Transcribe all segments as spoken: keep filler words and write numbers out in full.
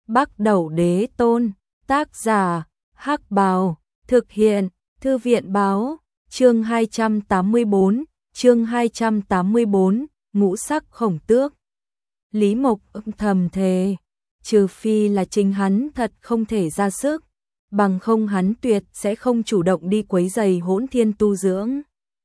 Bắc Đẩu Đế Tôn, tác giả, Hắc Bào, thực hiện, Thư viện báo, chương hai trăm tám mươi tư, chương hai trăm tám mươi tư, ngũ sắc khổng tước. Lý Mộc âm thầm thề, trừ phi là chính hắn thật không thể ra sức, bằng không hắn tuyệt sẽ không chủ động đi quấy rầy Hỗn Thiên tu dưỡng.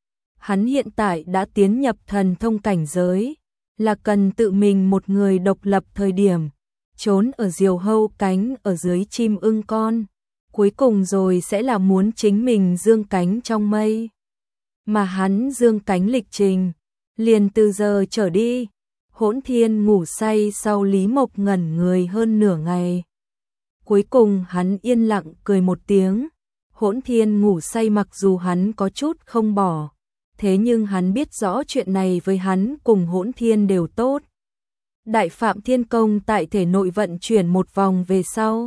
Hắn hiện tại đã tiến nhập thần thông cảnh giới, là cần tự mình một người độc lập thời điểm, trốn ở diều hâu cánh ở dưới chim ưng con, cuối cùng rồi sẽ là muốn chính mình dương cánh trong mây. Mà hắn dương cánh lịch trình, liền từ giờ trở đi, Hỗn Thiên ngủ say sau Lý Mộc ngẩn người hơn nửa ngày. Cuối cùng hắn yên lặng cười một tiếng, Hỗn Thiên ngủ say mặc dù hắn có chút không bỏ, thế nhưng hắn biết rõ chuyện này với hắn cùng Hỗn Thiên đều tốt. Đại Phạm Thiên Công tại thể nội vận chuyển một vòng về sau,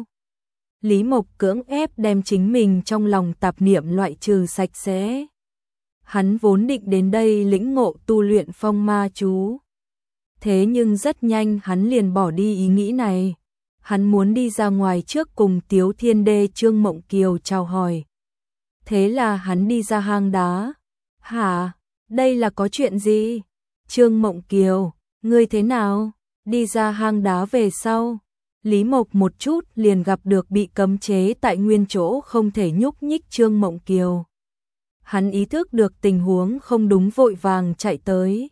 Lý Mộc cưỡng ép đem chính mình trong lòng tạp niệm loại trừ sạch sẽ. Hắn vốn định đến đây lĩnh ngộ tu luyện phong ma chú. Thế nhưng rất nhanh hắn liền bỏ đi ý nghĩ này. Hắn muốn đi ra ngoài trước cùng Tiếu Thiên Đê Trương Mộng Kiều chào hỏi. Thế là hắn đi ra hang đá. Hả? Đây là có chuyện gì? Trương Mộng Kiều, ngươi thế nào? Đi ra hang đá về sau, Lý Mộc một chút liền gặp được bị cấm chế tại nguyên chỗ không thể nhúc nhích Trương Mộng Kiều. Hắn ý thức được tình huống không đúng vội vàng chạy tới.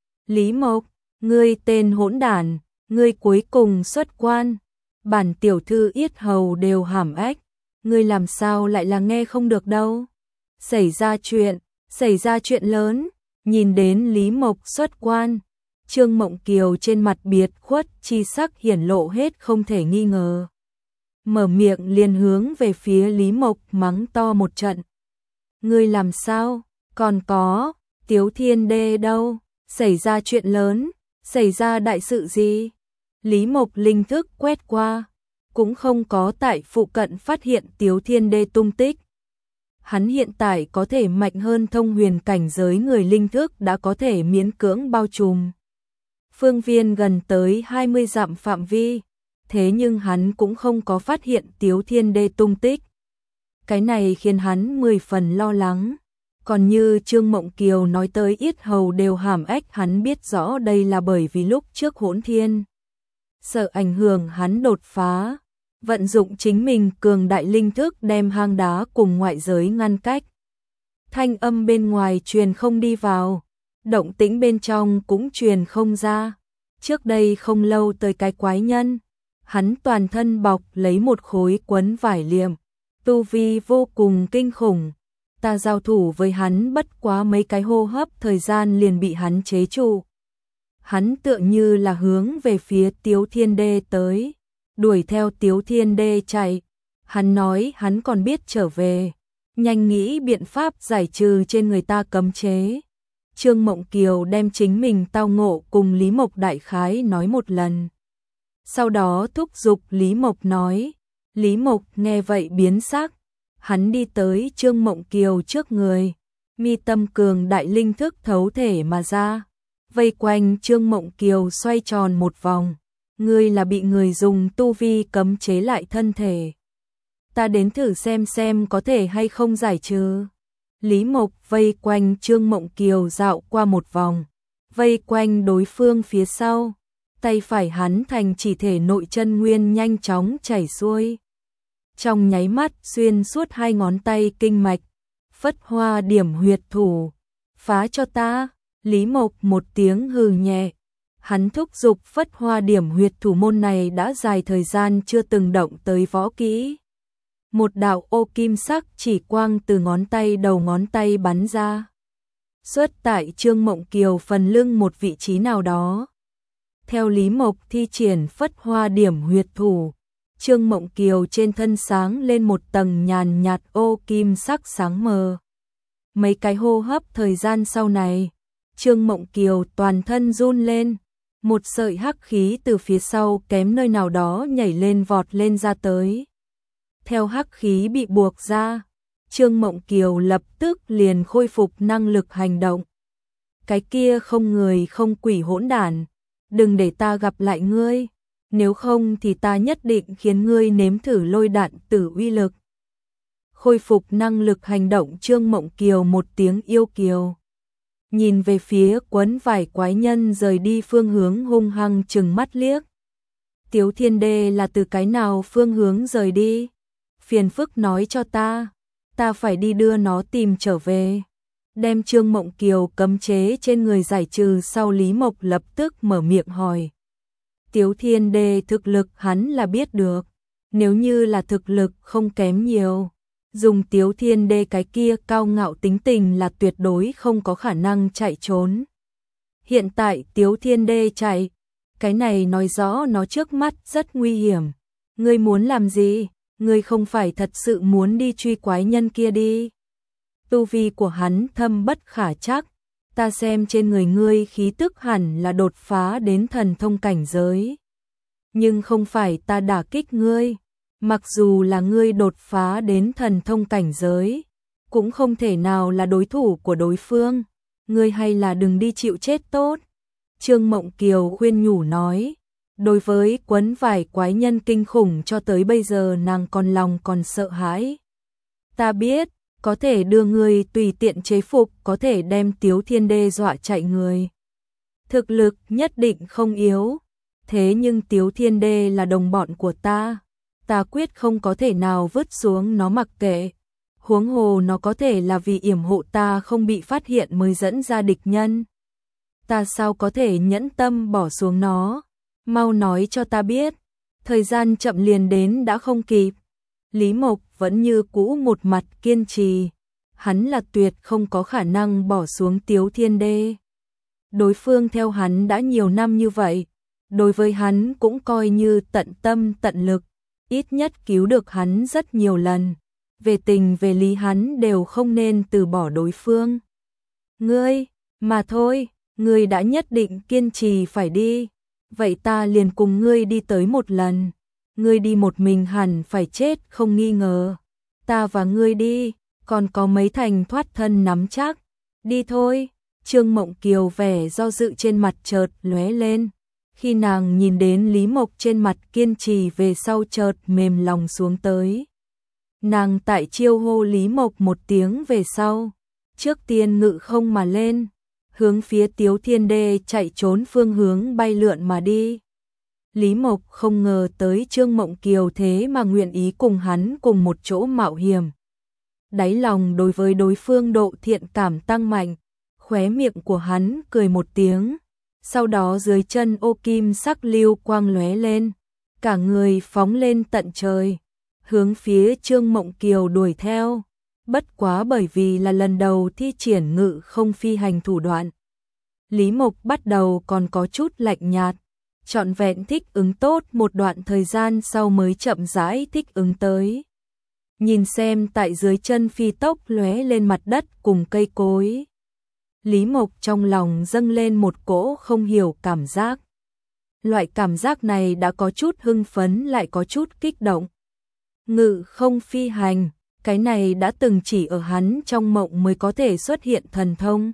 Lý Mộc, ngươi tên hỗn đản, ngươi cuối cùng xuất quan. Bản tiểu thư yết hầu đều hàm ếch, ngươi làm sao lại là nghe không được đâu. Xảy ra chuyện, xảy ra chuyện lớn, nhìn đến Lý Mộc xuất quan. Trương Mộng Kiều trên mặt biệt khuất chi sắc hiển lộ hết không thể nghi ngờ. Mở miệng liền hướng về phía Lý Mộc mắng to một trận. Ngươi làm sao? Còn có, Tiếu Thiên Đê đâu? Xảy ra chuyện lớn, xảy ra đại sự gì? Lý Mộc linh thức quét qua, cũng không có tại phụ cận phát hiện Tiếu Thiên Đê tung tích. Hắn hiện tại có thể mạnh hơn thông huyền cảnh giới người linh thức đã có thể miễn cưỡng bao trùm phương viên gần tới hai mươi dặm phạm vi, thế nhưng hắn cũng không có phát hiện Tiếu Thiên Đê tung tích. Cái này khiến hắn mười phần lo lắng. Còn như Trương Mộng Kiều nói tới yết hầu đều hàm ếch, hắn biết rõ đây là bởi vì lúc trước Hỗn Thiên sợ ảnh hưởng hắn đột phá, vận dụng chính mình cường đại linh thức đem hang đá cùng ngoại giới ngăn cách. Thanh âm bên ngoài truyền không đi vào, động tĩnh bên trong cũng truyền không ra. Trước đây không lâu tới cái quái nhân, hắn toàn thân bọc lấy một khối quấn vải liệm, tu vi vô cùng kinh khủng. Ta giao thủ với hắn bất quá mấy cái hô hấp thời gian liền bị hắn chế trụ. Hắn tựa như là hướng về phía Tiếu Thiên Đê tới, đuổi theo Tiếu Thiên Đê chạy. Hắn nói hắn còn biết trở về, nhanh nghĩ biện pháp giải trừ trên người ta cấm chế. Trương Mộng Kiều đem chính mình tao ngộ cùng Lý Mộc đại khái nói một lần. Sau đó thúc giục Lý Mộc nói. Lý Mộc nghe vậy biến sắc. Hắn đi tới Trương Mộng Kiều trước người, mi tâm cường đại linh thức thấu thể mà ra, vây quanh Trương Mộng Kiều xoay tròn một vòng. Ngươi là bị người dùng tu vi cấm chế lại thân thể. Ta đến thử xem xem có thể hay không giải trừ. Lý Mộc vây quanh Trương Mộng Kiều dạo qua một vòng, vây quanh đối phương phía sau, tay phải hắn thành chỉ thể nội chân nguyên nhanh chóng chảy xuôi. Trong nháy mắt xuyên suốt hai ngón tay kinh mạch, phất hoa điểm huyệt thủ, phá cho ta. Lý Mộc một tiếng hừ nhẹ, hắn thúc giục phất hoa điểm huyệt thủ môn này đã dài thời gian chưa từng động tới võ kỹ. Một đạo ô kim sắc chỉ quang từ ngón tay đầu ngón tay bắn ra, xuất tại Trương Mộng Kiều phần lưng một vị trí nào đó. Theo Lý Mộc thi triển phất hoa điểm huyệt thủ, Trương Mộng Kiều trên thân sáng lên một tầng nhàn nhạt ô kim sắc sáng mờ. Mấy cái hô hấp thời gian sau này, Trương Mộng Kiều toàn thân run lên, một sợi hắc khí từ phía sau kém nơi nào đó nhảy lên vọt lên ra tới. Theo hắc khí bị buộc ra, Trương Mộng Kiều lập tức liền khôi phục năng lực hành động. Cái kia không người không quỷ hỗn đản, đừng để ta gặp lại ngươi. nếu không thì ta nhất định khiến ngươi nếm thử lôi đạn tử uy lực. Khôi phục năng lực hành động Trương Mộng Kiều một tiếng yêu kiều. Nhìn về phía quấn vải quái nhân rời đi phương hướng hung hăng trừng mắt liếc. Tiếu Thiên Đê là từ cái nào phương hướng rời đi? Phiền phức nói cho ta, ta phải đi đưa nó tìm trở về. Đem Trương Mộng Kiều cấm chế trên người giải trừ sau, Lý Mộc lập tức mở miệng hỏi. Tiếu Thiên Đê thực lực hắn là biết được, nếu như là thực lực không kém nhiều, dùng Tiếu Thiên Đê cái kia cao ngạo tính tình là tuyệt đối không có khả năng chạy trốn. Hiện tại Tiếu Thiên Đê chạy, cái này nói rõ nó trước mắt rất nguy hiểm. Ngươi muốn làm gì? Ngươi không phải thật sự muốn đi truy quái nhân kia đi. Tu vi của hắn thâm bất khả trắc, ta xem trên người ngươi khí tức hẳn là đột phá đến thần thông cảnh giới. Nhưng không phải ta đả kích ngươi, mặc dù là ngươi đột phá đến thần thông cảnh giới, cũng không thể nào là đối thủ của đối phương, ngươi hay là đừng đi chịu chết tốt. Trương Mộng Kiều khuyên nhủ nói, đối với quấn vải quái nhân kinh khủng cho tới bây giờ nàng còn lòng còn sợ hãi. Ta biết, có thể đưa người tùy tiện chế phục, có thể đem Tiếu Thiên Đê dọa chạy người. Thực lực nhất định không yếu, thế nhưng Tiếu Thiên Đê là đồng bọn của ta, ta quyết không có thể nào vứt xuống nó mặc kệ. Huống hồ nó có thể là vì yểm hộ ta không bị phát hiện mới dẫn ra địch nhân. Ta sao có thể nhẫn tâm bỏ xuống nó? Mau nói cho ta biết, thời gian chậm liền đến đã không kịp. Lý Mộc vẫn như cũ một mặt kiên trì, hắn là tuyệt không có khả năng bỏ xuống Tiếu Thiên Đê. Đối phương theo hắn đã nhiều năm như vậy, đối với hắn cũng coi như tận tâm tận lực, ít nhất cứu được hắn rất nhiều lần. Về tình về lý hắn đều không nên từ bỏ đối phương. Ngươi, mà thôi, ngươi đã nhất định kiên trì phải đi, vậy ta liền cùng ngươi đi tới một lần. Ngươi đi một mình hẳn phải chết không nghi ngờ. Ta và ngươi đi, còn có mấy thành thoát thân nắm chắc. Đi thôi. Trương Mộng Kiều vẻ do dự trên mặt chợt lóe lên. Khi nàng nhìn đến Lý Mộc trên mặt kiên trì về sau chợt mềm lòng xuống tới. Nàng tại chiêu hô Lý Mộc một tiếng về sau, trước tiên ngự không mà lên, hướng phía Tiếu Thiên Đê chạy trốn phương hướng bay lượn mà đi. Lý Mộc không ngờ tới Trương Mộng Kiều thế mà nguyện ý cùng hắn cùng một chỗ mạo hiểm. Đáy lòng đối với đối phương độ thiện cảm tăng mạnh, khóe miệng của hắn cười một tiếng, sau đó dưới chân ô kim sắc lưu quang lóe lên, cả người phóng lên tận trời, hướng phía Trương Mộng Kiều đuổi theo. Bất quá bởi vì là lần đầu thi triển ngự không phi hành thủ đoạn, Lý Mộc bắt đầu còn có chút lạnh nhạt, trọn vẹn thích ứng tốt một đoạn thời gian sau mới chậm rãi thích ứng tới. Nhìn xem tại dưới chân phi tốc lóe lên mặt đất cùng cây cối, Lý Mộc trong lòng dâng lên một cỗ không hiểu cảm giác. Loại cảm giác này đã có chút hưng phấn lại có chút kích động. Ngự không phi hành, cái này đã từng chỉ ở hắn trong mộng mới có thể xuất hiện thần thông.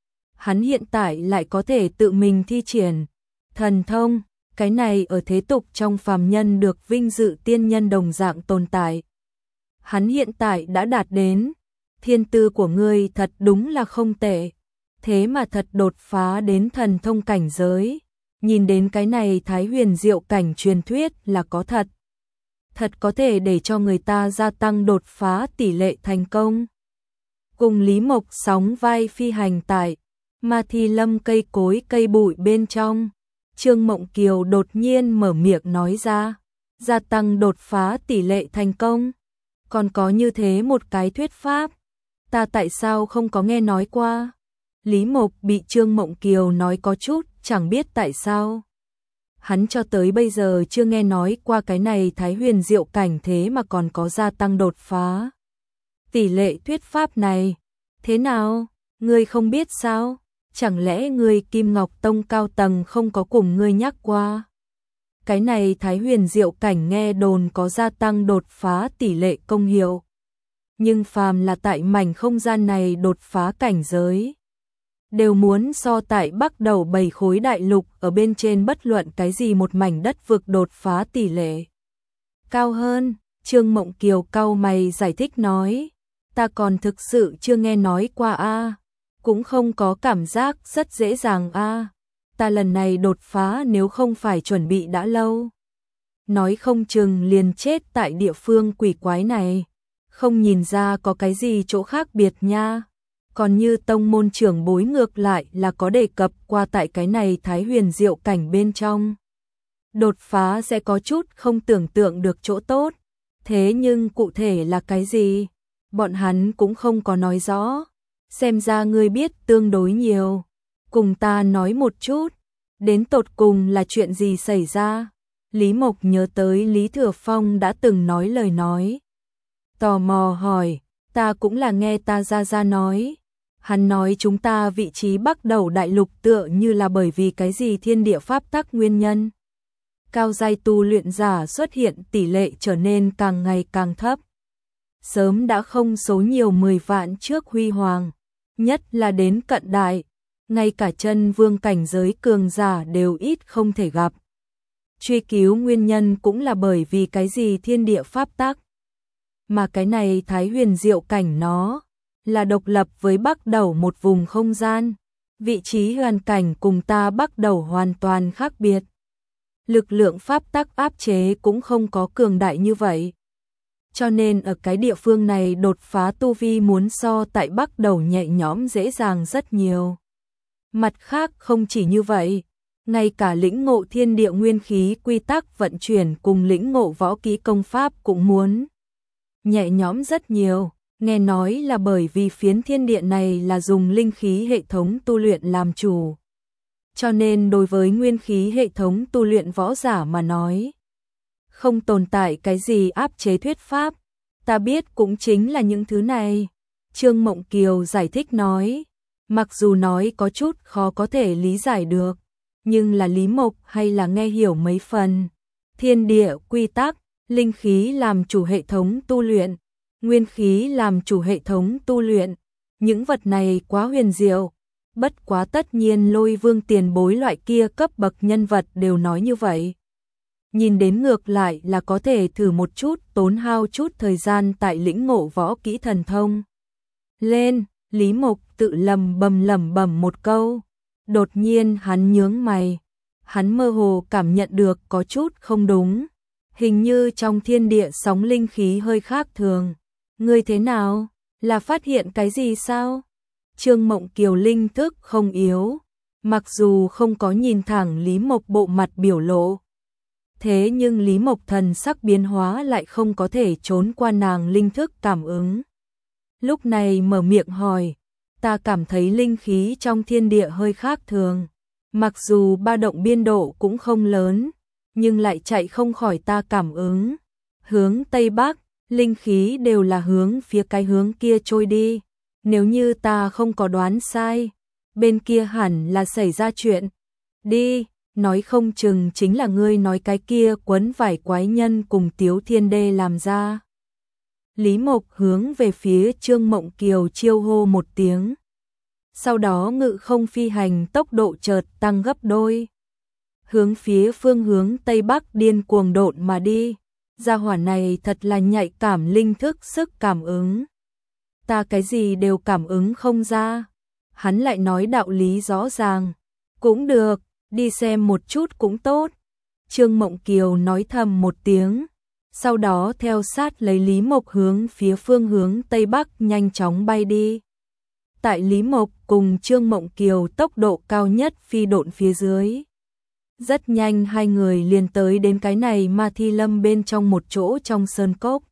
Hắn hiện tại lại có thể tự mình thi triển thần thông, cái này ở thế tục trong phàm nhân được vinh dự tiên nhân đồng dạng tồn tại. Hắn hiện tại đã đạt đến, thiên tư của ngươi thật đúng là không tệ, thế mà thật đột phá đến thần thông cảnh giới. Nhìn đến cái này thái huyền diệu cảnh truyền thuyết là có thật. Thật có thể để cho người ta gia tăng đột phá tỷ lệ thành công. Cùng Lý Mộc sóng vai phi hành tại Ma Thi Lâm cây cối cây bụi bên trong, Trương Mộng Kiều đột nhiên mở miệng nói ra, gia tăng đột phá tỷ lệ thành công. Còn có như thế một cái thuyết pháp, ta tại sao không có nghe nói qua? Lý Mộc bị Trương Mộng Kiều nói có chút chẳng biết tại sao. Hắn cho tới bây giờ chưa nghe nói qua cái này thái huyền diệu cảnh thế mà còn có gia tăng đột phá tỷ lệ thuyết pháp này. Thế nào, ngươi không biết sao? Chẳng lẽ ngươi Kim Ngọc Tông cao tầng không có cùng ngươi nhắc qua? Cái này thái huyền diệu cảnh nghe đồn có gia tăng đột phá tỷ lệ công hiệu. Nhưng phàm là tại mảnh không gian này đột phá cảnh giới, đều muốn so tại Bắc đầu bảy khối đại lục ở bên trên bất luận cái gì một mảnh đất vực đột phá tỷ lệ cao hơn. Trương Mộng Kiều cau mày giải thích nói, ta còn thực sự chưa nghe nói qua a, cũng không có cảm giác rất dễ dàng a, ta lần này đột phá nếu không phải chuẩn bị đã lâu, nói không chừng liền chết tại địa phương quỷ quái này, không nhìn ra có cái gì chỗ khác biệt nha. Còn như tông môn trưởng bối ngược lại là có đề cập qua tại cái này Thái Huyền Diệu cảnh bên trong. Đột phá sẽ có chút không tưởng tượng được chỗ tốt, thế nhưng cụ thể là cái gì? Bọn hắn cũng không có nói rõ, xem ra ngươi biết tương đối nhiều. Cùng ta nói một chút, đến tột cùng là chuyện gì xảy ra? Lý Mộc nhớ tới Lý Thừa Phong đã từng nói lời nói. Tò mò hỏi, ta cũng là nghe ta ra ra nói. Hắn nói chúng ta vị trí Bắc đầu đại lục tựa như là bởi vì cái gì thiên địa pháp tắc nguyên nhân. Cao giai tu luyện giả xuất hiện tỷ lệ trở nên càng ngày càng thấp. Sớm đã không số nhiều mười vạn trước huy hoàng, nhất là đến cận đại, ngay cả chân vương cảnh giới cường giả đều ít không thể gặp. Truy cứu nguyên nhân cũng là bởi vì cái gì thiên địa pháp tắc. Mà cái này Thái Huyền Diệu cảnh nó là độc lập với Bắc đầu một vùng không gian, vị trí hoàn cảnh cùng ta Bắc đầu hoàn toàn khác biệt. Lực lượng pháp tắc áp chế cũng không có cường đại như vậy. Cho nên ở cái địa phương này đột phá tu vi muốn so tại Bắc đầu nhẹ nhõm dễ dàng rất nhiều. Mặt khác không chỉ như vậy, ngay cả lĩnh ngộ thiên địa nguyên khí quy tắc vận chuyển cùng lĩnh ngộ võ kỹ công pháp cũng muốn nhẹ nhõm rất nhiều. Nghe nói là bởi vì phiến thiên địa này là dùng linh khí hệ thống tu luyện làm chủ. Cho nên đối với nguyên khí hệ thống tu luyện võ giả mà nói, không tồn tại cái gì áp chế thuyết pháp. Ta biết cũng chính là những thứ này. Trương Mộng Kiều giải thích nói, mặc dù nói có chút khó có thể lý giải được, nhưng là Lý Mộc hay là nghe hiểu mấy phần. Thiên địa quy tắc, linh khí làm chủ hệ thống tu luyện, nguyên khí làm chủ hệ thống tu luyện, những vật này quá huyền diệu, bất quá tất nhiên Lôi Vương tiền bối loại kia cấp bậc nhân vật đều nói như vậy. Nhìn đến ngược lại là có thể thử một chút, tốn hao chút thời gian tại lĩnh ngộ võ kỹ thần thông. Lên, Lý Mộc tự lầm bầm lẩm bẩm một câu, đột nhiên hắn nhướng mày, hắn mơ hồ cảm nhận được có chút không đúng, hình như trong thiên địa sóng linh khí hơi khác thường. Ngươi thế nào? Là phát hiện cái gì sao? Trương Mộng Kiều linh thức không yếu, mặc dù không có nhìn thẳng Lý Mộc bộ mặt biểu lộ. Thế nhưng Lý Mộc thần sắc biến hóa lại không có thể trốn qua nàng linh thức cảm ứng. Lúc này mở miệng hỏi, ta cảm thấy linh khí trong thiên địa hơi khác thường. Mặc dù ba động biên độ cũng không lớn, nhưng lại chạy không khỏi ta cảm ứng. Hướng Tây Bắc, linh khí đều là hướng phía cái hướng kia trôi đi. Nếu như ta không có đoán sai, bên kia hẳn là xảy ra chuyện. Đi, nói không chừng chính là ngươi nói cái kia quấn vải quái nhân cùng Tiếu Thiên Đê làm ra. Lý Mộc hướng về phía Trương Mộng Kiều chiêu hô một tiếng. Sau đó ngự không phi hành tốc độ chợt tăng gấp đôi. Hướng phía phương hướng Tây Bắc điên cuồng độn mà đi. Gia hỏa này thật là nhạy cảm linh thức sức cảm ứng. Ta cái gì đều cảm ứng không ra. Hắn lại nói đạo lý rõ ràng. Cũng được, đi xem một chút cũng tốt. Trương Mộng Kiều nói thầm một tiếng. Sau đó theo sát lấy Lý Mộc hướng phía phương hướng Tây Bắc nhanh chóng bay đi. Tại Lý Mộc cùng Trương Mộng Kiều tốc độ cao nhất phi độn phía dưới. Rất nhanh hai người liền tới đến cái này Ma Thi Lâm bên trong một chỗ trong sơn cốc.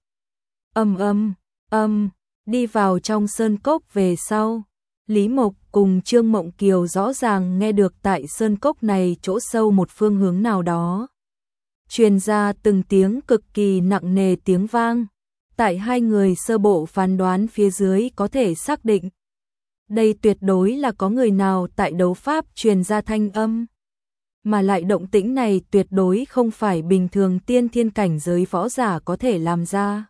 Âm âm, âm, đi vào trong sơn cốc về sau. Lý Mộc cùng Trương Mộng Kiều rõ ràng nghe được tại sơn cốc này chỗ sâu một phương hướng nào đó. Truyền ra từng tiếng cực kỳ nặng nề tiếng vang. Tại hai người sơ bộ phán đoán phía dưới có thể xác định. Đây tuyệt đối là có người nào tại đấu pháp truyền ra thanh âm. Mà lại động tĩnh này tuyệt đối không phải bình thường tiên thiên cảnh giới võ giả có thể làm ra.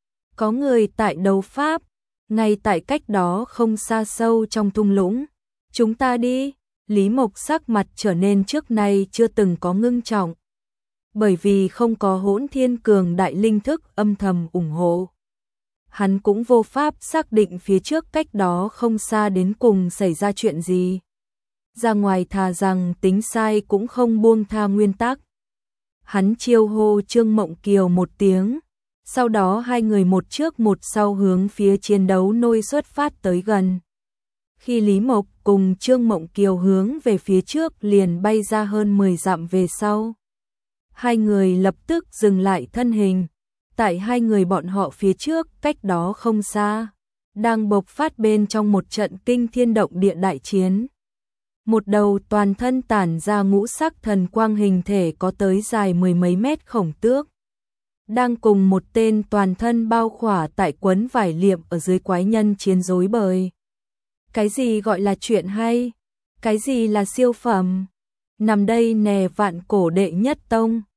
Có người tại đấu pháp, ngay tại cách đó không xa sâu trong thung lũng, Chúng ta đi. Lý Mộc sắc mặt trở nên trước nay chưa từng có ngưng trọng. Bởi vì không có Hỗn Thiên cường đại linh thức âm thầm ủng hộ. Hắn cũng vô pháp xác định phía trước cách đó không xa đến cùng xảy ra chuyện gì. Ra ngoài thà rằng tính sai cũng không buông tha nguyên tắc. Hắn chiêu hô Trương Mộng Kiều một tiếng, sau đó hai người một trước một sau hướng phía chiến đấu nôi xuất phát tới gần. Khi Lý Mộc cùng Trương Mộng Kiều hướng về phía trước liền bay ra hơn mười dặm về sau. Hai người lập tức dừng lại thân hình. Tại hai người bọn họ phía trước, cách đó không xa, đang bộc phát bên trong một trận kinh thiên động địa đại chiến. Một đầu toàn thân tản ra ngũ sắc thần quang hình thể có tới dài mười mấy mét khổng tước. Đang cùng một tên toàn thân bao khỏa tại quấn vải liệm ở dưới quái nhân chiến rối bời. Cái gì gọi là chuyện hay? Cái gì là siêu phẩm? Nằm đây nè vạn cổ đệ nhất tông.